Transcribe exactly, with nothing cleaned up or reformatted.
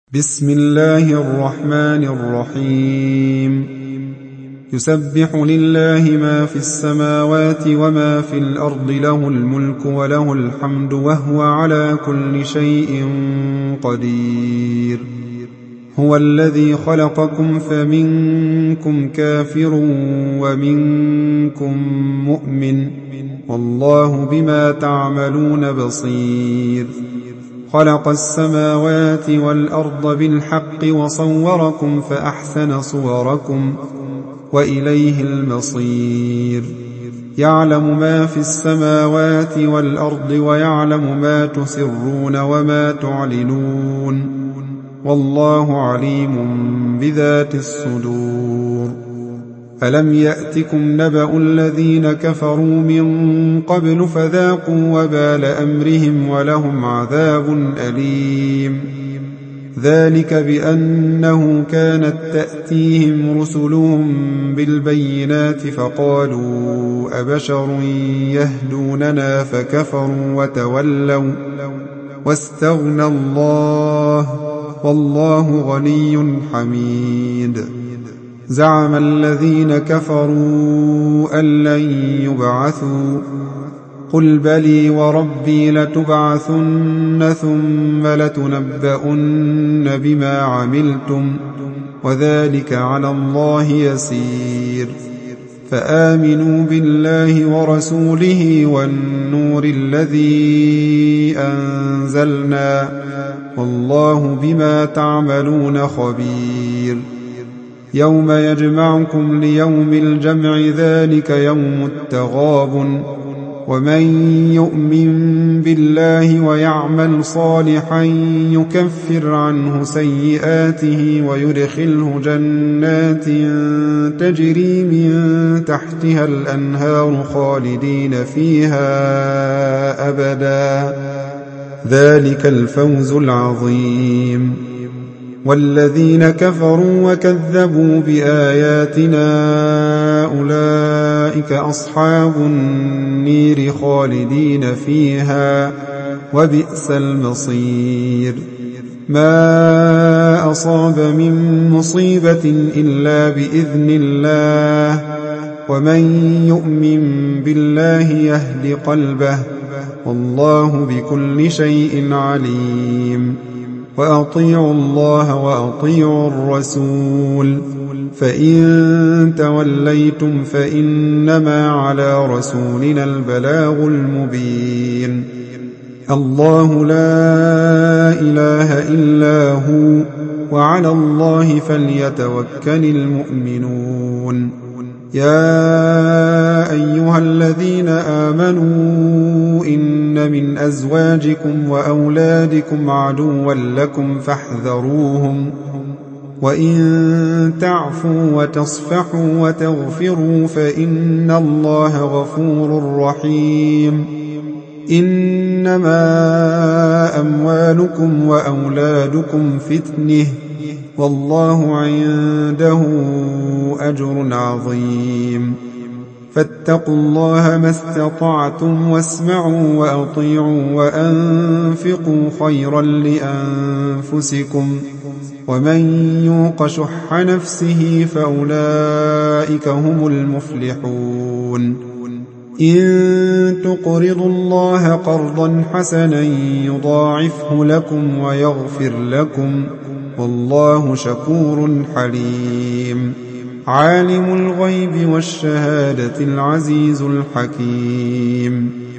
بسم الله الرحمن الرحيم يسبح لله ما في السماوات وما في الأرض له الملك وله الحمد وهو على كل شيء قدير هو الذي خلقكم فمنكم كافر ومنكم مؤمن والله بما تعملون بصير خلق السماوات والأرض بالحق وصوركم فأحسن صوركم وإليه المصير يعلم ما في السماوات والأرض ويعلم ما تسرون وما تعلنون والله عليم بذات الصدور ألم يأتكم نبأ الذين كفروا من قبل فذاقوا وبال أمرهم ولهم عذاب أليم ذلك بأنه كانت تأتيهم رسلهم بالبينات فقالوا أبشر يهدوننا فكفروا وتولوا واستغنى الله والله غني حميد زعم الذين كفروا أن لن يبعثوا قل بلي وربي لتبعثن ثم لتنبؤن بما عملتم وذلك على الله يسير فآمنوا بالله ورسوله والنور الذي أنزلنا والله بما تعملون خبير يوم يجمعكم ليوم الجمع ذلك يوم التغابن ومن يؤمن بالله ويعمل صالحا يكفر عنه سيئاته ويدخله جنات تجري من تحتها الأنهار خالدين فيها أبدا ذلك الفوز العظيم والذين كفروا وكذبوا بآياتنا أولئك أصحاب النير خالدين فيها وبئس المصير ما أصاب من مصيبة إلا بإذن الله ومن يؤمن بالله يهد قلبه والله بكل شيء عليم وأطيعوا الله وأطيعوا الرسول فإن توليتم فإنما على رسولنا البلاغ المبين الله لا إله إلا هو وعلى الله فليتوكل المؤمنون يا أيها الذين آمنوا إن من أزواجكم وأولادكم عدوا لكم فاحذروهم وإن تعفوا وتصفحوا وتغفروا فإن الله غفور رحيم إنما أموالكم وأولادكم فتنة والله عنده أجر عظيم فاتقوا الله ما استطعتم واسمعوا وأطيعوا وأنفقوا خيرا لأنفسكم ومن يوق شح نفسه فأولئك هم المفلحون إن تقرضوا الله قرضا حسنا يضاعفه لكم ويغفر لكم والله شكور حليم عالم الغيب والشهادة العزيز الحكيم